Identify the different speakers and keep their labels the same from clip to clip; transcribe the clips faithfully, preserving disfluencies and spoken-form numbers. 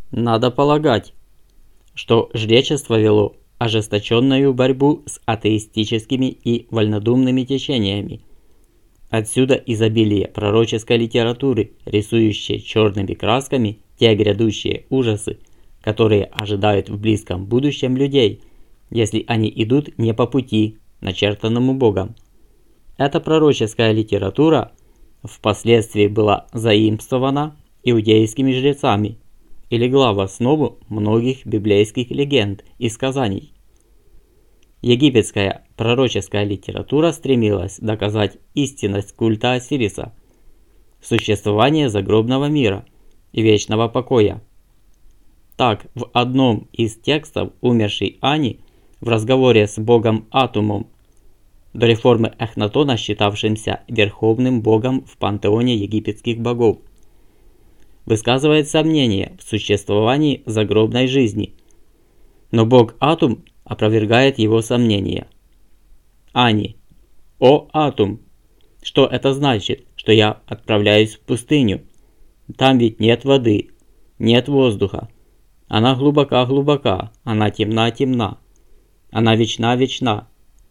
Speaker 1: Надо полагать, что жречество вело ожесточенную борьбу с атеистическими и вольнодумными течениями. Отсюда изобилие пророческой литературы, рисующей черными красками те грядущие ужасы, которые ожидают в близком будущем людей, если они идут не по пути, начертанному Богом. Эта пророческая литература впоследствии была заимствована иудейскими жрецами и легла в основу многих библейских легенд и сказаний. Египетская пророческая литература стремилась доказать истинность культа Осириса, существование загробного мира и вечного покоя. Так, в одном из текстов умершей Ани в разговоре с богом Атумом, до реформы Эхнатона считавшимся верховным богом в пантеоне египетских богов, высказывает сомнение в существовании загробной жизни, но бог Атум опровергает его сомнения. Ани: «О, Атум, что это значит, что я отправляюсь в пустыню? Там ведь нет воды, нет воздуха. Она глубока-глубока, она темна-темна, она вечна-вечна».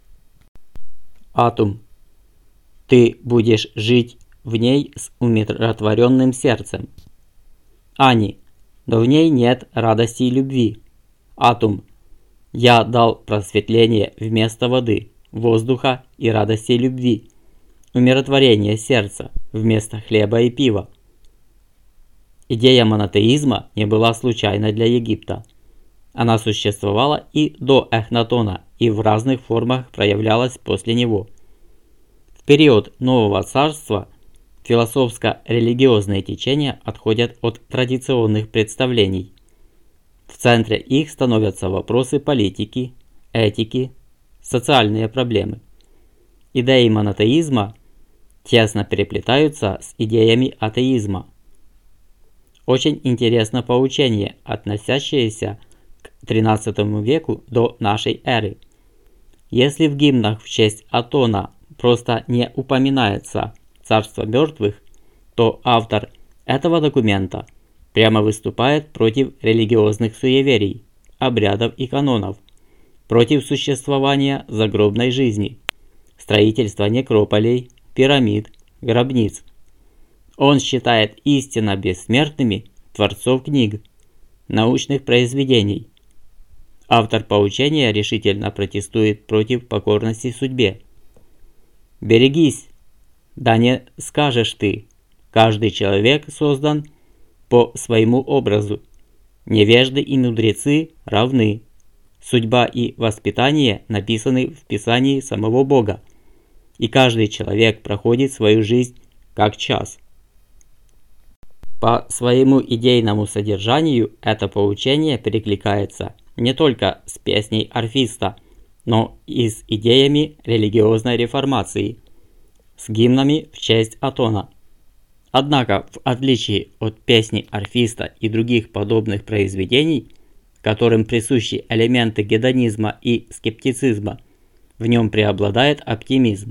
Speaker 1: Атум: «Ты будешь жить в ней с умиротворенным сердцем». Ани: «Но в ней нет радости и любви». Атум: «Я дал просветление вместо воды, воздуха и радости и любви, умиротворение сердца вместо хлеба и пива». Идея монотеизма не была случайной для Египта. Она существовала и до Эхнатона и в разных формах проявлялась после него. В период Нового Царства философско-религиозные течения отходят от традиционных представлений. В центре их становятся вопросы политики, этики, социальные проблемы. Идеи монотеизма тесно переплетаются с идеями атеизма. Очень интересно поучение, относящееся к тринадцатому веку до нашей эры. Если в гимнах в честь Атона просто не упоминается царство мертвых, то автор этого документа прямо выступает против религиозных суеверий, обрядов и канонов, против существования загробной жизни, строительства некрополей, пирамид, гробниц. Он считает истинно бессмертными творцов книг, научных произведений. Автор поучения решительно протестует против покорности судьбе. «Берегись, да не скажешь ты, каждый человек создан по своему образу, невежды и мудрецы равны, судьба и воспитание написаны в Писании самого Бога, и каждый человек проходит свою жизнь как час». По своему идейному содержанию это поучение перекликается не только с песней орфиста, но и с идеями религиозной реформации, с гимнами в честь Атона. Однако, в отличие от песни орфиста и других подобных произведений, которым присущи элементы гедонизма и скептицизма, в нем преобладает оптимизм.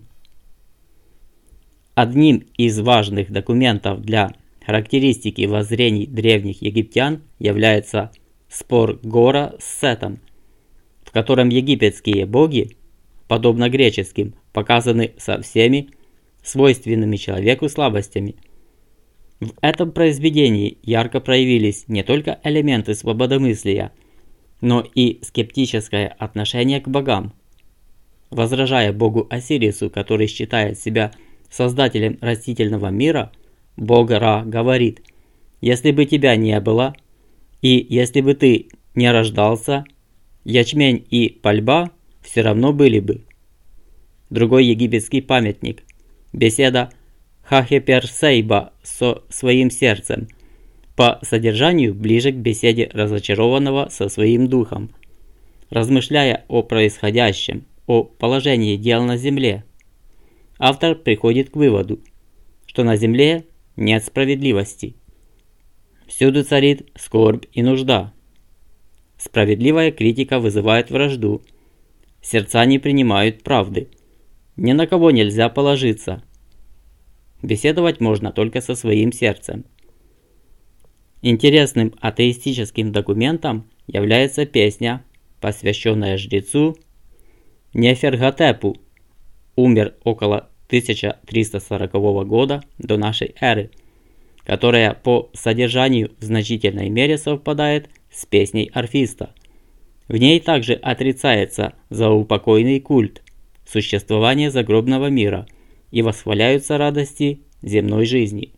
Speaker 1: Одним из важных документов для характеристики воззрений древних египтян является спор Гора с Сетом, в котором египетские боги, подобно греческим, показаны со всеми свойственными человеку слабостями. В этом произведении ярко проявились не только элементы свободомыслия, но и скептическое отношение к богам. Возражая богу Осирису, который считает себя создателем растительного мира, бог Ра говорит: «Если бы тебя не было, и если бы ты не рождался, ячмень и пальба все равно были бы». Другой египетский памятник – беседа Хахеперсейба со своим сердцем, по содержанию ближе к беседе разочарованного со своим духом. Размышляя о происходящем, о положении дел на земле, автор приходит к выводу, что на земле нет справедливости. Всюду царит скорбь и нужда. Справедливая критика вызывает вражду. Сердца не принимают правды. Ни на кого нельзя положиться. Беседовать можно только со своим сердцем. Интересным атеистическим документом является песня, посвященная жрецу Неферготепу, умер около тысяча триста сорокового года до нашей эры, которая по содержанию в значительной мере совпадает с песней орфиста. В ней также отрицается заупокойный культ, существование загробного мира и восхваляются радости земной жизни.